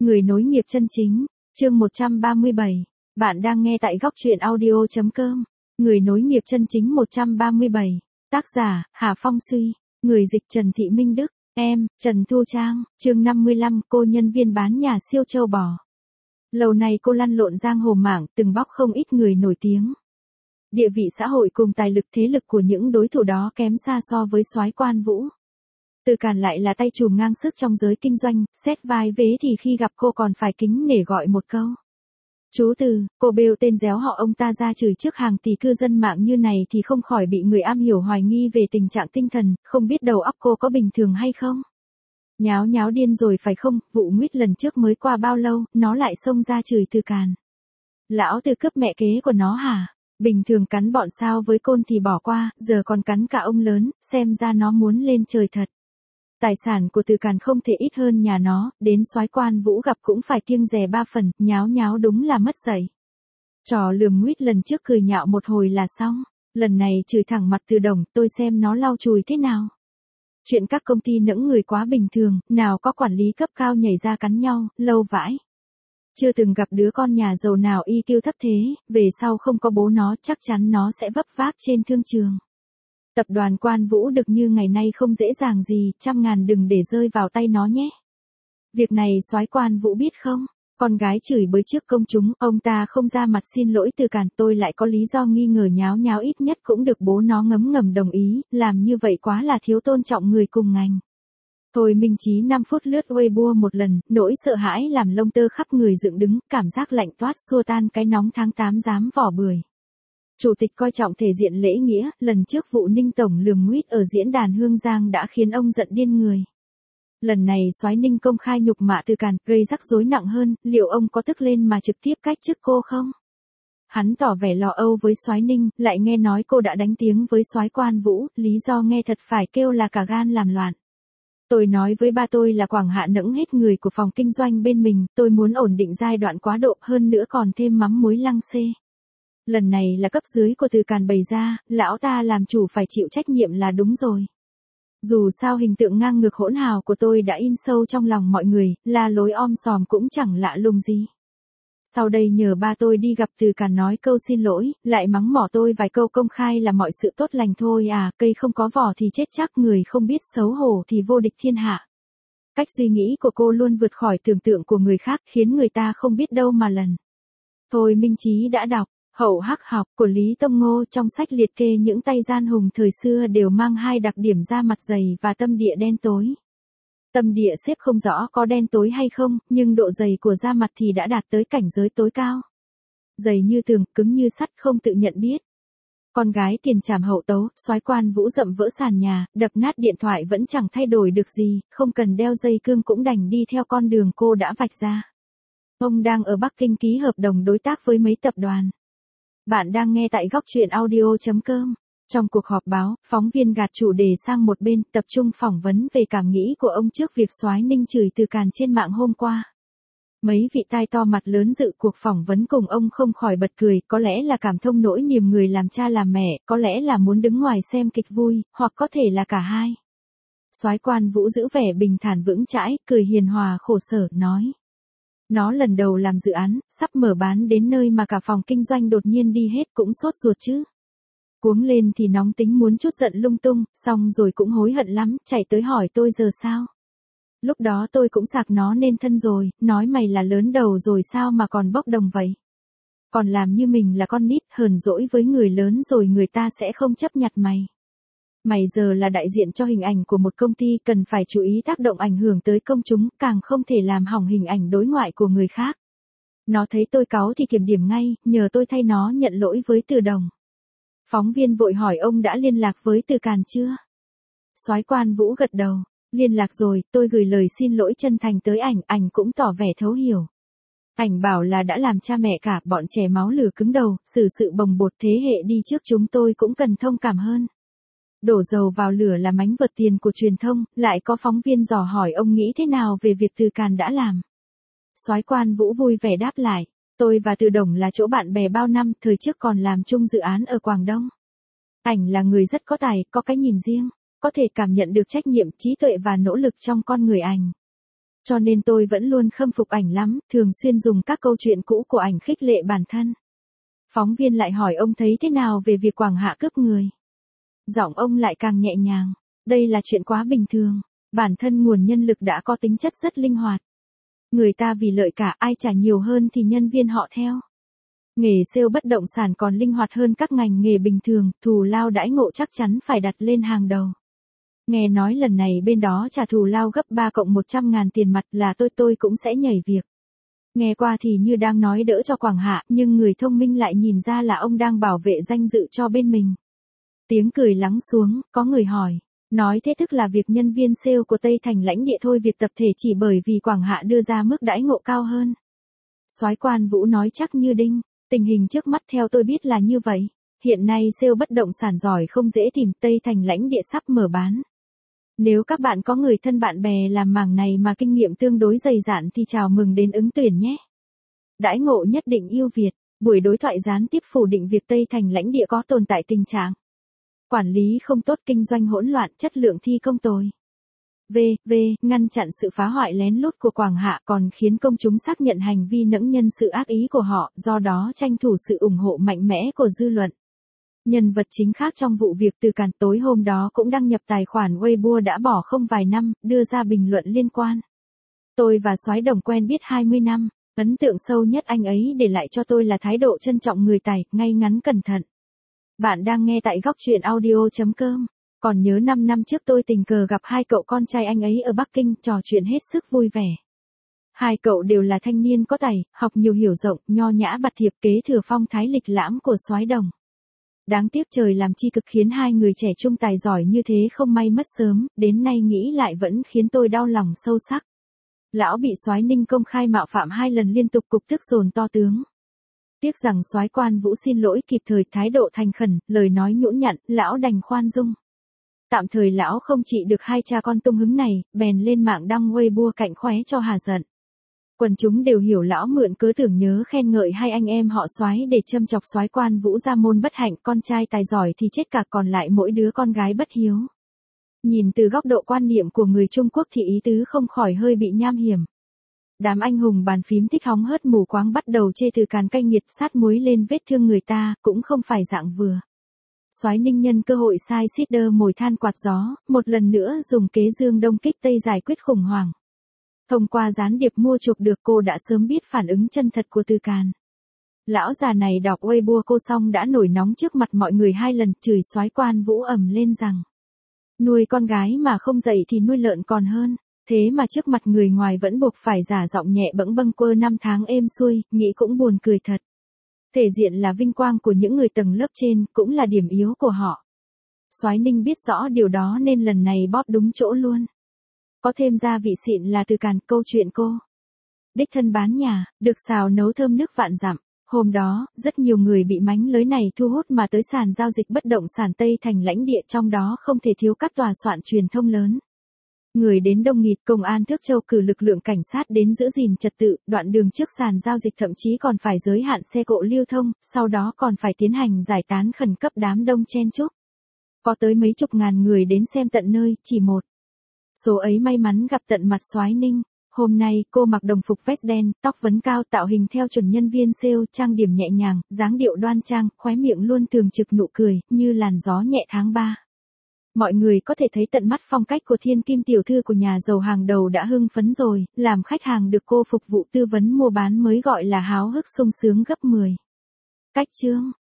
Người nối nghiệp chân chính, chương 137. Bạn đang nghe tại góc truyện audio.com. Người nối nghiệp chân chính 137. Tác giả, Hà Phong Suy. Người dịch Trần Thị Minh Đức. Em, Trần Thu Trang. Chương 55. Cô nhân viên bán nhà siêu châu bò. Lâu nay cô lăn lộn giang hồ mạng, từng bóc không ít người nổi tiếng. Địa vị xã hội cùng tài lực thế lực của những đối thủ đó kém xa so với soái Quan Vũ. Từ Càn lại là tay trùm ngang sức trong giới kinh doanh, xét vai vế thì khi gặp cô còn phải kính nể gọi một câu. Chú Từ, cô bêu tên réo họ ông ta ra chửi trước hàng tỷ cư dân mạng như này thì không khỏi bị người am hiểu hoài nghi về tình trạng tinh thần, không biết đầu óc cô có bình thường hay không. Nháo nháo điên rồi phải không, vụ nguyết lần trước mới qua bao lâu, nó lại xông ra chửi Từ Càn. Lão Từ cướp mẹ kế của nó hả? Bình thường cắn bọn sao với côn thì bỏ qua, giờ còn cắn cả ông lớn, xem ra nó muốn lên trời thật. Tài sản của Từ Càn không thể ít hơn nhà nó, đến soái Quan Vũ gặp cũng phải kiêng dè 3 phần, nháo nháo đúng là mất dạy. Trò lườm nguýt lần trước cười nhạo một hồi là xong, lần này chửi thẳng mặt Từ Đồng, tôi xem nó lau chùi thế nào. Chuyện các công ty nẫng người quá bình thường, nào có quản lý cấp cao nhảy ra cắn nhau, lâu vãi. Chưa từng gặp đứa con nhà giàu nào EQ thấp thế, về sau không có bố nó chắc chắn nó sẽ vấp váp trên thương trường. Tập đoàn Quan Vũ được như ngày nay không dễ dàng gì, 100.000 đừng để rơi vào tay nó nhé. Việc này soái Quan Vũ biết không? Con gái chửi bới trước công chúng, ông ta không ra mặt xin lỗi Từ Càn, tôi lại có lý do nghi ngờ nháo nháo ít nhất cũng được bố nó ngấm ngầm đồng ý, làm như vậy quá là thiếu tôn trọng người cùng ngành. Thôi Minh Chí 5 phút lướt Weibo một lần, nỗi sợ hãi làm lông tơ khắp người dựng đứng, cảm giác lạnh toát xua tan cái nóng tháng 8 dám vỏ bưởi. Chủ tịch coi trọng thể diện lễ nghĩa, lần trước vụ Ninh Tổng lườm nguýt ở diễn đàn Hương Giang đã khiến ông giận điên người. Lần này soái Ninh công khai nhục mạ Từ Càn, gây rắc rối nặng hơn, liệu ông có tức lên mà trực tiếp cách chức cô không? Hắn tỏ vẻ lo âu với soái Ninh, lại nghe nói cô đã đánh tiếng với soái Quan Vũ, lý do nghe thật phải kêu là cả gan làm loạn. Tôi nói với ba tôi là quảng hạ nẫng hết người của phòng kinh doanh bên mình, tôi muốn ổn định giai đoạn quá độ hơn nữa còn thêm mắm muối lăng xê. Lần này là cấp dưới của Từ Càn bày ra, lão ta làm chủ phải chịu trách nhiệm là đúng rồi. Dù sao hình tượng ngang ngược hỗn hào của tôi đã in sâu trong lòng mọi người, là lối om sòm cũng chẳng lạ lùng gì. Sau đây nhờ ba tôi đi gặp Từ Càn nói câu xin lỗi, lại mắng mỏ tôi vài câu công khai là mọi sự tốt lành thôi à, cây không có vỏ thì chết chắc, người không biết xấu hổ thì vô địch thiên hạ. Cách suy nghĩ của cô luôn vượt khỏi tưởng tượng của người khác, khiến người ta không biết đâu mà lần. Thôi Minh Chí đã đọc Hậu Hắc Học của Lý Tông Ngô, trong sách liệt kê những tay gian hùng thời xưa đều mang hai đặc điểm da mặt dày và tâm địa đen tối. Tâm địa xếp không rõ có đen tối hay không, nhưng độ dày của da mặt thì đã đạt tới cảnh giới tối cao. Dày như tường, cứng như sắt, không tự nhận biết. Con gái tiền trảm hậu tấu, soái Quan Vũ dậm vỡ sàn nhà, đập nát điện thoại vẫn chẳng thay đổi được gì, không cần đeo dây cương cũng đành đi theo con đường cô đã vạch ra. Ông đang ở Bắc Kinh ký hợp đồng đối tác với mấy tập đoàn. Bạn đang nghe tại góc truyện audio.com. Trong cuộc họp báo, phóng viên gạt chủ đề sang một bên, tập trung phỏng vấn về cảm nghĩ của ông trước việc soái Ninh chửi Từ Càn trên mạng hôm qua. Mấy vị tai to mặt lớn dự cuộc phỏng vấn cùng ông không khỏi bật cười, có lẽ là cảm thông nỗi niềm người làm cha làm mẹ, có lẽ là muốn đứng ngoài xem kịch vui, hoặc có thể là cả hai. Soái Quan Vũ giữ vẻ bình thản vững chãi, cười hiền hòa khổ sở, nói. Nó lần đầu làm dự án, sắp mở bán đến nơi mà cả phòng kinh doanh đột nhiên đi hết, cũng sốt ruột chứ. Cuống lên thì nóng tính muốn chút giận lung tung, xong rồi cũng hối hận lắm, chạy tới hỏi tôi giờ sao. Lúc đó tôi cũng sạc nó nên thân rồi, nói mày là lớn đầu rồi sao mà còn bốc đồng vậy. Còn làm như mình là con nít, hờn dỗi với người lớn rồi người ta sẽ không chấp nhặt mày. Mày giờ là đại diện cho hình ảnh của một công ty, cần phải chú ý tác động ảnh hưởng tới công chúng, càng không thể làm hỏng hình ảnh đối ngoại của người khác. Nó thấy tôi cáu thì kiểm điểm ngay, nhờ tôi thay nó nhận lỗi với Từ Đồng. Phóng viên vội hỏi ông đã liên lạc với Từ Càn chưa? Soái Quan Vũ gật đầu, liên lạc rồi, tôi gửi lời xin lỗi chân thành tới ảnh cũng tỏ vẻ thấu hiểu. Ảnh bảo là đã làm cha mẹ cả, bọn trẻ máu lửa cứng đầu, xử sự bồng bột thế hệ đi trước chúng tôi cũng cần thông cảm hơn. Đổ dầu vào lửa là mánh vật tiền của truyền thông, lại có phóng viên dò hỏi ông nghĩ thế nào về việc Từ Càn đã làm. Soái Quan Vũ vui vẻ đáp lại, tôi và Từ Đồng là chỗ bạn bè bao năm, thời trước còn làm chung dự án ở Quảng Đông. Ảnh là người rất có tài, có cái nhìn riêng, có thể cảm nhận được trách nhiệm, trí tuệ và nỗ lực trong con người ảnh. Cho nên tôi vẫn luôn khâm phục ảnh lắm, thường xuyên dùng các câu chuyện cũ của ảnh khích lệ bản thân. Phóng viên lại hỏi ông thấy thế nào về việc Quảng Hạ cướp người. Giọng ông lại càng nhẹ nhàng. Đây là chuyện quá bình thường. Bản thân nguồn nhân lực đã có tính chất rất linh hoạt. Người ta vì lợi cả, ai trả nhiều hơn thì nhân viên họ theo. Nghề sale bất động sản còn linh hoạt hơn các ngành nghề bình thường, thù lao đãi ngộ chắc chắn phải đặt lên hàng đầu. Nghe nói lần này bên đó trả thù lao gấp 3 cộng 100.000 tiền mặt là tôi cũng sẽ nhảy việc. Nghe qua thì như đang nói đỡ cho Quảng Hạ, nhưng người thông minh lại nhìn ra là ông đang bảo vệ danh dự cho bên mình. Tiếng cười lắng xuống, có người hỏi. Nói thế tức là việc nhân viên sale của Tây Thành lãnh địa thôi việc tập thể chỉ bởi vì Quảng Hạ đưa ra mức đãi ngộ cao hơn. Soái Quan Vũ nói chắc như đinh, tình hình trước mắt theo tôi biết là như vậy. Hiện nay sale bất động sản giỏi không dễ tìm, Tây Thành lãnh địa sắp mở bán. Nếu các bạn có người thân bạn bè làm mảng này mà kinh nghiệm tương đối dày dạn thì chào mừng đến ứng tuyển nhé. Đãi ngộ nhất định ưu việt, buổi đối thoại gián tiếp phủ định việc Tây Thành lãnh địa có tồn tại tình trạng quản lý không tốt, kinh doanh hỗn loạn, chất lượng thi công tồi. Ngăn chặn sự phá hoại lén lút của Quảng Hạ còn khiến công chúng xác nhận hành vi nẫng nhân sự ác ý của họ, do đó tranh thủ sự ủng hộ mạnh mẽ của dư luận. Nhân vật chính khác trong vụ việc Từ Càn tối hôm đó cũng đăng nhập tài khoản Weibo đã bỏ không vài năm, đưa ra bình luận liên quan. Tôi và Soái Đồng quen biết 20 năm, ấn tượng sâu nhất anh ấy để lại cho tôi là thái độ trân trọng người tài, ngay ngắn cẩn thận. Bạn đang nghe tại góc truyện audio.com. Còn nhớ 5 năm trước tôi tình cờ gặp hai cậu con trai anh ấy ở Bắc Kinh, trò chuyện hết sức vui vẻ. Hai cậu đều là thanh niên có tài, học nhiều hiểu rộng, nho nhã bạt thiệp, kế thừa phong thái lịch lãm của Soái Đồng. Đáng tiếc trời làm chi cực khiến hai người trẻ trung tài giỏi như thế không may mất sớm, đến nay nghĩ lại vẫn khiến tôi đau lòng sâu sắc. Lão bị Soái Ninh công khai mạo phạm 2 lần liên tục, cục tức dồn to tướng. Tiếc rằng Soái Quan Vũ xin lỗi kịp thời, thái độ thành khẩn, lời nói nhũn nhặn, lão đành khoan dung. Tạm thời lão không trị được hai cha con tung hứng này, bèn lên mạng đăng Weibo cạnh khóe cho hà giận. Quần chúng đều hiểu lão mượn cớ tưởng nhớ khen ngợi hai anh em họ Soái để châm chọc Soái Quan Vũ ra môn bất hạnh, con trai tài giỏi thì chết cả, còn lại mỗi đứa con gái bất hiếu. Nhìn từ góc độ quan niệm của người Trung Quốc thì ý tứ không khỏi hơi bị nham hiểm. Đám anh hùng bàn phím thích hóng hớt mù quáng bắt đầu chê Từ Càn cay nghiệt, sát muối lên vết thương người ta, cũng không phải dạng vừa. Soái Ninh nhân cơ hội sai Sider mồi than quạt gió, một lần nữa dùng kế Dương Đông kích Tây giải quyết khủng hoảng. Thông qua gián điệp mua chuộc được, cô đã sớm biết phản ứng chân thật của Từ Càn. Lão già này đọc Weibo cô xong đã nổi nóng trước mặt mọi người 2 lần, chửi Soái Quan Vũ ầm lên rằng nuôi con gái mà không dạy thì nuôi lợn còn hơn. Thế mà trước mặt người ngoài vẫn buộc phải giả giọng nhẹ bẫng bâng quơ 5 tháng êm xuôi, nghĩ cũng buồn cười thật. Thể diện là vinh quang của những người tầng lớp trên, cũng là điểm yếu của họ. Soái Ninh biết rõ điều đó nên lần này bóp đúng chỗ luôn. Có thêm gia vị xịn là Từ Càn, câu chuyện cô đích thân bán nhà, được xào nấu thơm nước vạn dặm. Hôm đó, rất nhiều người bị mánh lới này thu hút mà tới sàn giao dịch bất động sản Tây Thành lãnh địa, trong đó không thể thiếu các tòa soạn truyền thông lớn. Người đến đông nghịt, công an Thước Châu cử lực lượng cảnh sát đến giữ gìn trật tự, đoạn đường trước sàn giao dịch thậm chí còn phải giới hạn xe cộ lưu thông, sau đó còn phải tiến hành giải tán khẩn cấp đám đông chen chúc. Có tới mấy chục ngàn người đến xem tận nơi, chỉ một số ấy may mắn gặp tận mặt Soái Ninh. Hôm nay, cô mặc đồng phục vest đen, tóc vấn cao, tạo hình theo chuẩn nhân viên sale, trang điểm nhẹ nhàng, dáng điệu đoan trang, khóe miệng luôn thường trực nụ cười, như làn gió nhẹ tháng 3. Mọi người có thể thấy tận mắt phong cách của thiên kim tiểu thư của nhà giàu hàng đầu đã hưng phấn rồi, làm khách hàng được cô phục vụ tư vấn mua bán mới gọi là háo hức sung sướng gấp 10. Cách chương